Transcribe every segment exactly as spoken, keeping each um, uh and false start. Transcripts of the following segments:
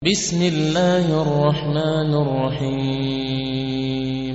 بسم الله الرحمن الرحيم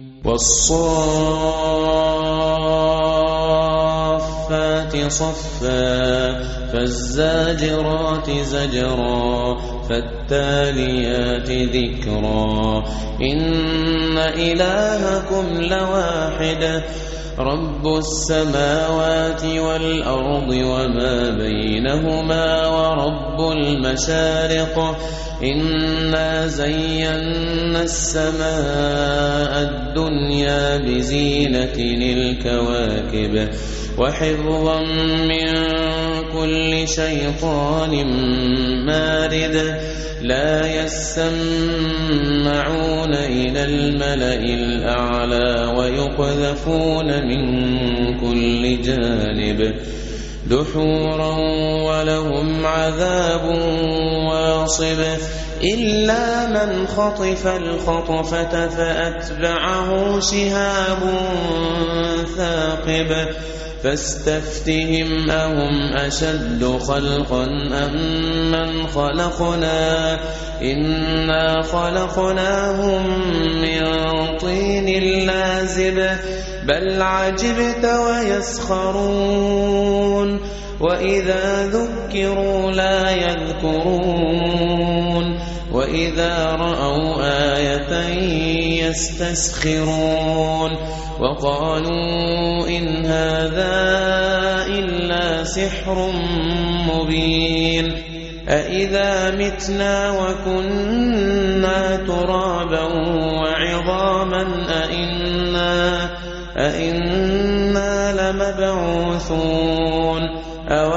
والصافات صفا فالزاجرات زجرا فالتاليات ذكرا إن إلهكم لواحد رب السماوات والأرض وما بينهما ورب المشارق إنا زينا السماء الدنيا بزينة الكواكب وحفظا من كل شيطان مارد لا يسمعون إلى الملأ الأعلى ويقذفون من كل جانب دحورا ولهم عذاب واصب إلا من خطف الخطفة فأتبعه شهاب ثاقب فاستفتهم أهم أشد خلقا أم من خلقنا إنا خلقناهم من طين لازب بل عجبت ويسخرون وإذا ذكروا لا يذكرون وإذا رأوا آية يستسخرون وقالوا إن هذا إلا سحر مبين أإذا متنا وكنا ترابا وعظاما أإنا, أإنا لمبعوثون أو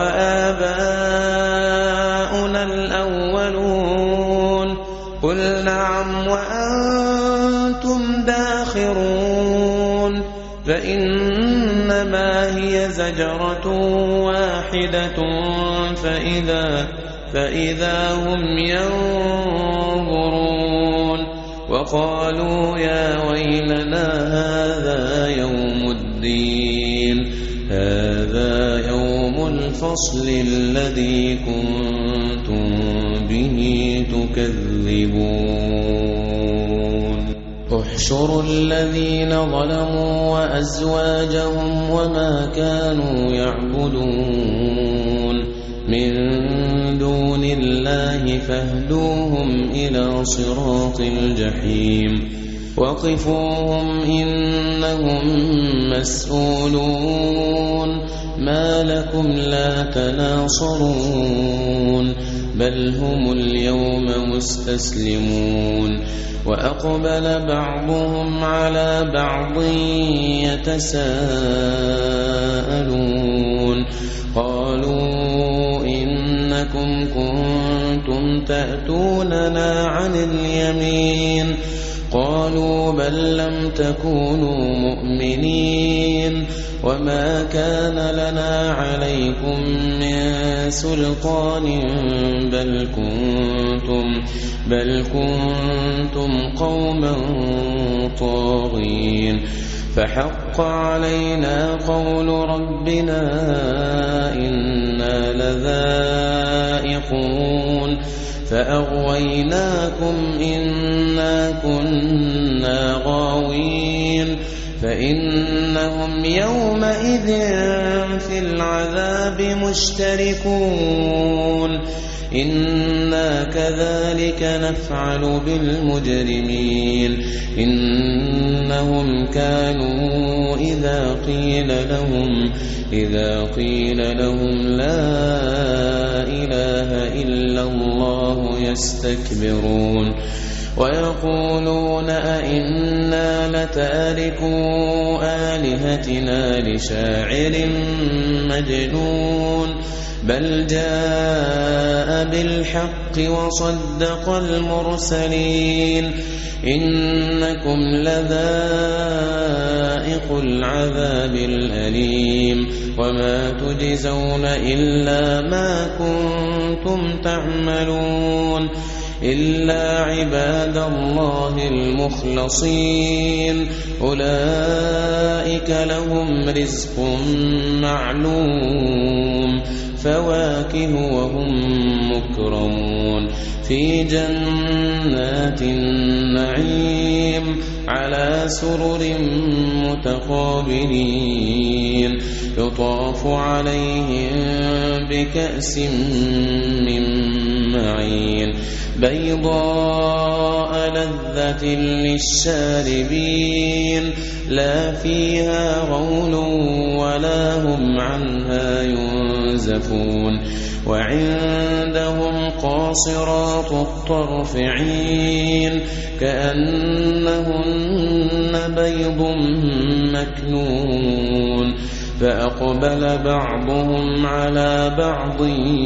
آباؤنا الأولون قل نعم وأنتم داخرون فإنما هي زجرة واحدة فإذا, فإذا هم ينظرون وقالوا يا ويلنا هذا يوم الدين هذا يوم الفصل الذي كنتم به تكذبون احشروا الذين ظلموا وأزواجهم وما كانوا يعبدون من دون الله فاهدوهم إلى صراط الجحيم وقفوهم إنهم مسؤولون ما لكم لا تناصرون بل هم اليوم مستسلمون وأقبل بعضهم على بعض يتساءلون قالوا إنكم كنتم تأتوننا عن اليمين قالوا بل لم تكونوا مؤمنين وما كان لنا عليكم من سلطان بل كنتم, بل كنتم قوما طاغين فحق علينا قول ربنا إنا لذائقون فأغويناكم إنا كنا غاوين فإنهم يومئذ في العذاب مشتركون إنا كذلك نفعل بالمجرمين إنهم كانوا إذا قيل لهم إذا قيل لهم لا إله إلا الله يستكبرون ويقولون أئنا لتاركو آلهتنا لشاعر مجنون بل جاء بالحق وصدق المرسلين إنكم لذائق العذاب الأليم وما تجزون إلا ما كنتم تعملون إلا عباد الله المخلصين أولئك لهم رزق معلوم فواكه وهم مكرمون في جنات النعيم على سرر متقابلين يطاف عليهم بكأس من معين بيضاء لذة للشاربين لا فيها غول ولا هم عنها ينزفون وعندهم قاصرات الطرف عين كأنهن بيض مكنون فأقبل بعضهم على بعض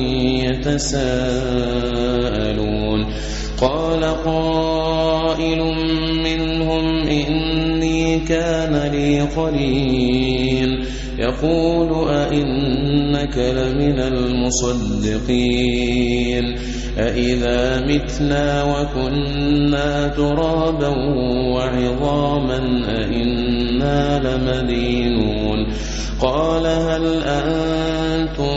يتساءلون قال قائل منهم إني كان لي قرين يقول أئنك لمن المصدقين أإذا متنا وكنا ترابا وعظاما أئنا لمدينون قال هل أنتم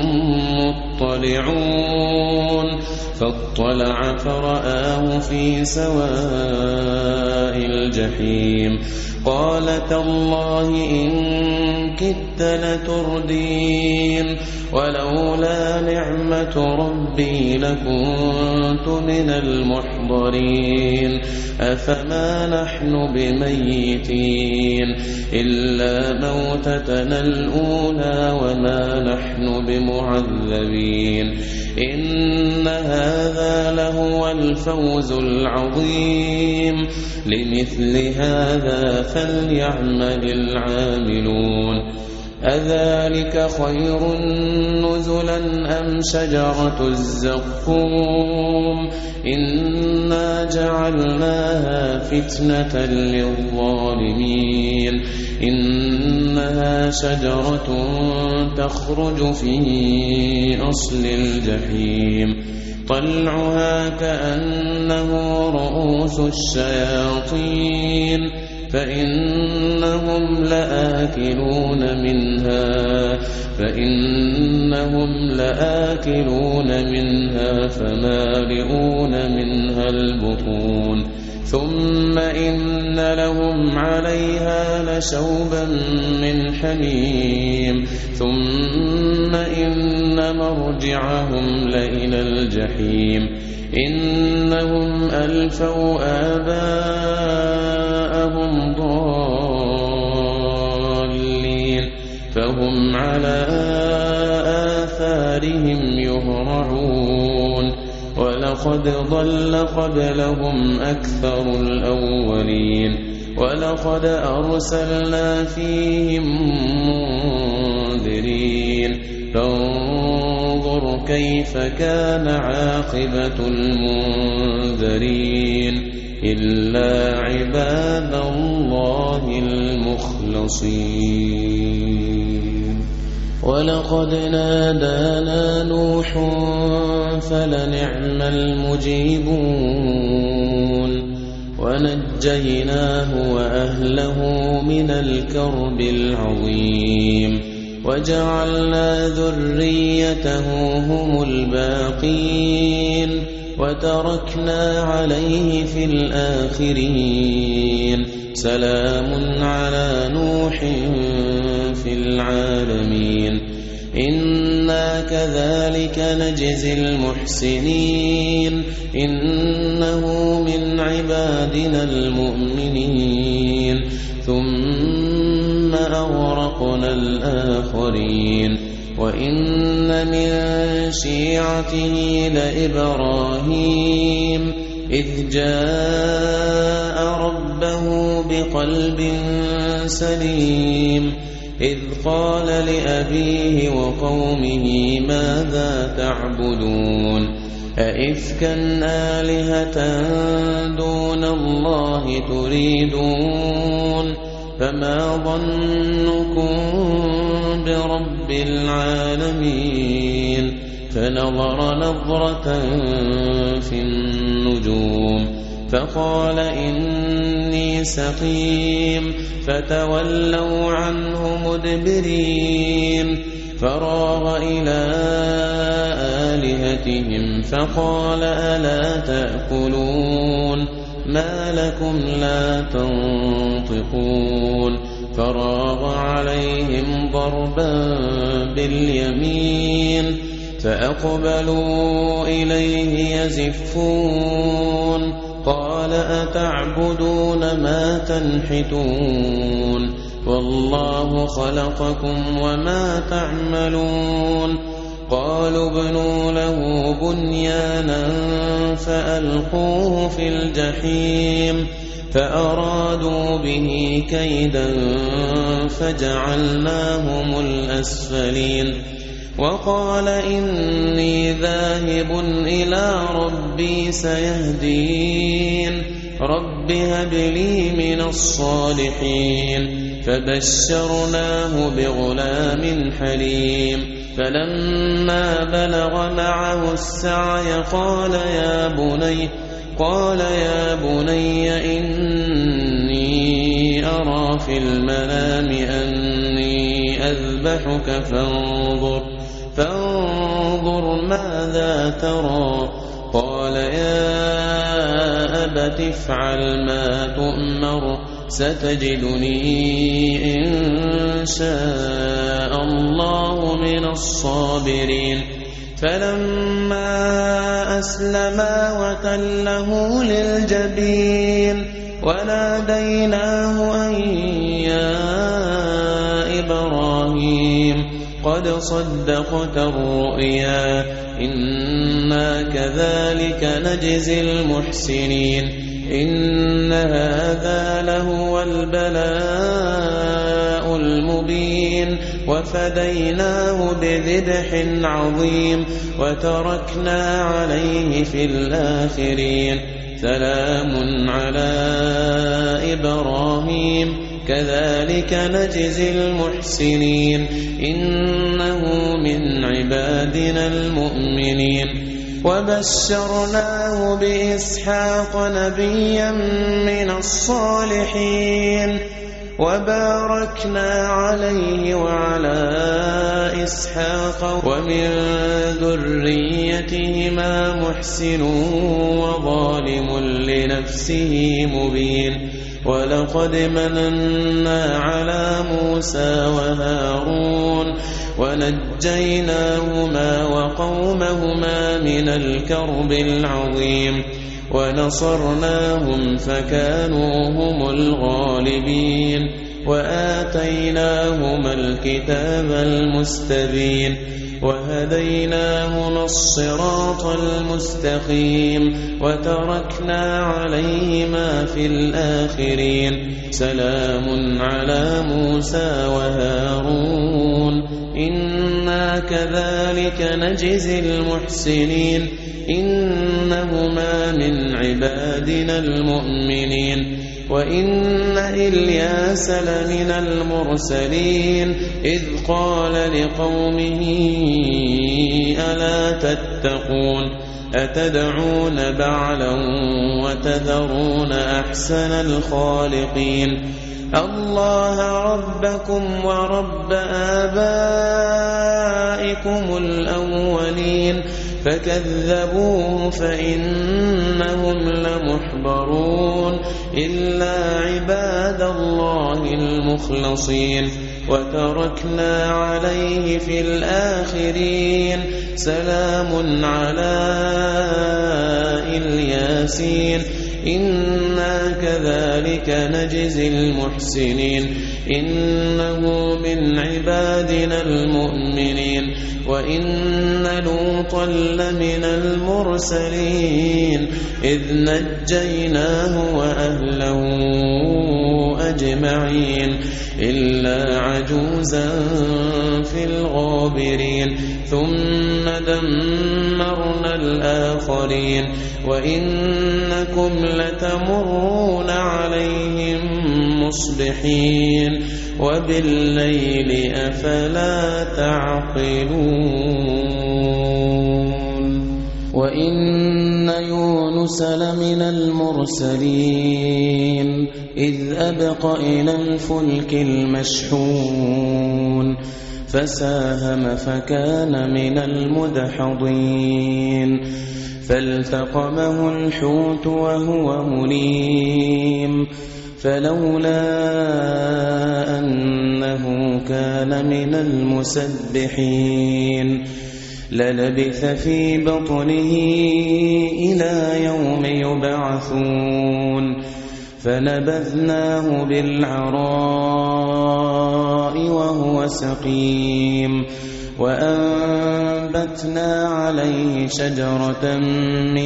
مطلعون فاطلع فرآه في سواء الجحيم قال تالله إن كدت لتردين ولولا نعمة ربي لكنت من المحضرين أفما نحن بميتين إلا موتتنا الأولى وما نحن بمعذبين إن هذا لهو الفوز العظيم لمثل هذا فليعمل العاملون أذلك خير نزلا أم شجرة الزقوم إنا جعلناها فتنة للظالمين إنها شجرة تخرج في أصل الجحيم طلعها كأنه رؤوس الشياطين فإنهم لآكلون منها فإنهم لآكلون منها فمالئون منها البطون ثم إن لهم عليها لشوبا من حميم ثم إن مرجعهم لإلى الجحيم إنهم ألفوا آباءهم ضالين فهم على آثارهم يهرعون ولقد ضل قبلهم أكثر الأولين ولقد أرسلنا فيهم منذرين فانظر كيف كان عاقبة المنذرين إلا عباد الله المخلصين ولقد نادانا نوح فلنعم المجيبون ونجيناه وأهله من الكرب العظيم وجعلنا ذريته هم الباقين وتركنا عليه في الآخرين سلام على نوح في العالمين إنا كذلك نجزي المحسنين إنه من عبادنا المؤمنين ثم أغرقنا الآخرين وإن من شيعته لإبراهيم إذ جاء ربه بقلب سليم إذ قال لأبيه وقومه ماذا تعبدون أئفكا آلهة دون الله تريدون فما ظنكم برب العالمين فنظر نظرة في النجوم فقال إني سقيم فتولوا عنه مدبرين فراغ إلى آلهتهم فقال ألا تأكلون ما لكم لا تنطقون فراغ عليهم ضربا باليمين فأقبلوا إليه يزفون قال أتعبدون ما تنحتون والله خلقكم وما تعملون قالوا ابنوا له بنيانا فألقوه في الجحيم فأرادوا به كيدا فجعلناهم الأسفلين وقال إني ذاهب إلى ربي سيهدين رب هب لي من الصالحين فبشرناه بغلام حليم فلما بلغ معه السعي قال يا بني قال يا بني إني أرى في المنام أني أذبحك فانظر فانظر ماذا ترى قال يا أبت افعل ما تؤمر ستجدني إن شاء الله من الصابرين فلما أسلما وتله للجبين وناديناه أن يا إبراهيم قد صدقت الرؤيا إنا كذلك نجزي المحسنين إن هذا لهو البلاء المبين وفديناه بذبح عظيم وتركنا عليه في الآخرين سلام على إبراهيم كذلك نجزي المحسنين إنه من عبادنا المؤمنين وبشرناه بإسحاق نبيا من الصالحين وباركنا عليه وعلى إسحاق ومن ذريتهما محسن وظالم لنفسه مبين ولقد مننا على موسى وهارون ونجيناهما وقومهما من الكرب العظيم ونصرناهم فكانوا هم الغالبين وآتيناهما الكتاب المستبين وهديناهما الصراط المستقيم وتركنا عليهما في الآخرين سلام على موسى وهارون إنا كذلك نجزي المحسنين إنهما من عبادنا المؤمنين وإن إلياس لمن المرسلين إذ قال لقومه ألا تتقون أتدعون بعلا وتذرون أحسن الخالقين الله ربكم ورب آبائكم الأولين فكذبوه فإنهم لمحضرون إلا عباد الله المخلصين وتركنا عليه في الآخرين سلام على الياسين إنا كذلك نجزي المحسنين إنه من عبادنا المؤمنين وإن لوطا لمن المرسلين إذ نجيناه وأهله أجمعين إلا عجوزا في الغابرين ثم دمرنا الآخرين وإنكم لتمرون عليهم مصبحين وبالليل أفلا تعقلون وإن يونس لمن المرسلين إذ أبق إلى الفلك المشحون فساهم فكان من المدحضين فالتقمه الحوت وهو مليم فلولا أنه كان من المسبحين للبث في بطنه إلى يوم يبعثون فنبذناه بالعراء وهو سقيم وأنبتنا عليه شجرة من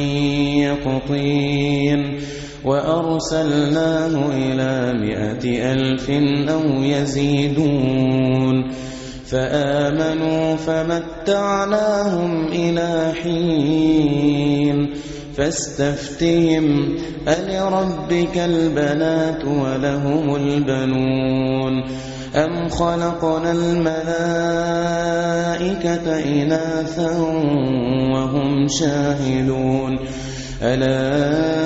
يقطين وأرسلناه إلى مائة ألف أو يزيدون فآمنوا فمتعناهم إلى حين فاستفتهم ألربك البنات ولهم البنون أم خلقنا الملائكة إناثا وهم شاهدون ألا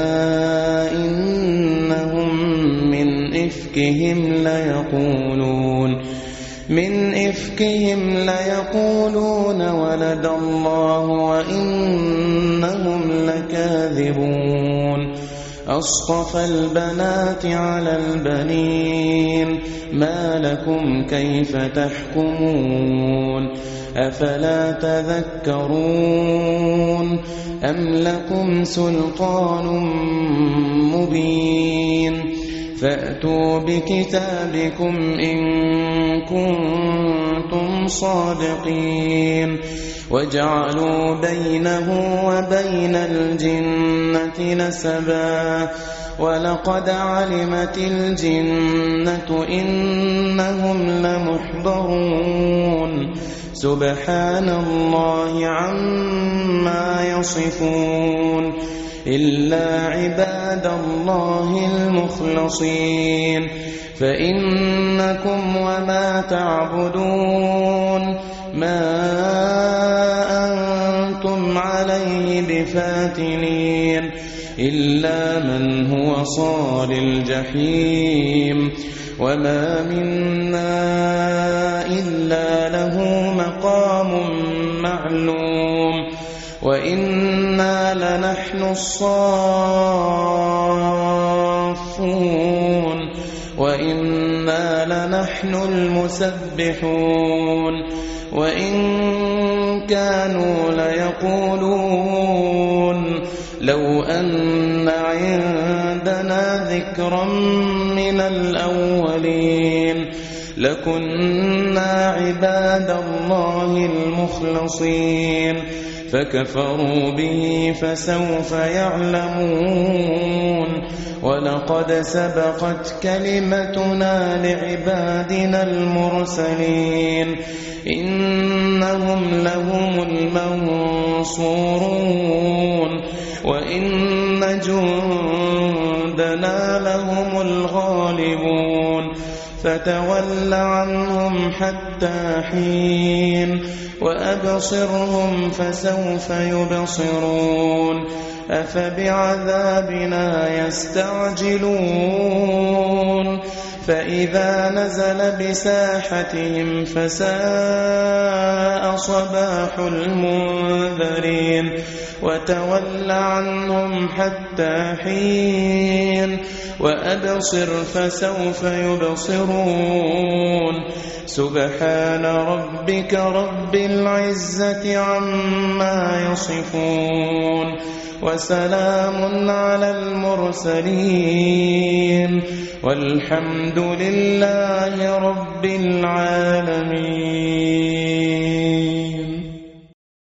إنهم من إفكهم ليقولون من إفكهم ليقولون ولد الله وإنهم لكاذبون أصطفى البنات على البنين ما لكم كيف تحكمون أفلا تذكرون أم لكم سلطان مبين فأتوا بكتابكم إن كنتم صادقين وجعلوا بينه وبين الجنة نسبا ولقد علمت الجنة إنهم لمحضرون سبحان الله عما يصفون إلا عباد الله المخلصين فإنكم وما تعبدون ما أنتم عليه بفاتنين إلا من هو صال الجحيم وما منا إلا له مقام معلوم وإنا لنحن الصافون وإنا لنحن المسبحون وإن كانوا ليقولون لو أن عندنا ذكرا من الأولين لكنا عباد الله المخلصين فكفروا به فسوف يعلمون ولقد سبقت كلمتنا لعبادنا المرسلين إنهم لهم المنصورون وإن جندنا لهم الغالبون فتول عنهم حتى حين وأبصرهم فسوف يبصرون أفبعذابنا يستعجلون فإذا نزل بساحتهم فساء صباح المنذرين وتول عنهم حتى حين وأبصر فسوف يبصرون سبحان ربك رب العزة عما يصفون وسلام على المرسلين والحمد لله رب العالمين.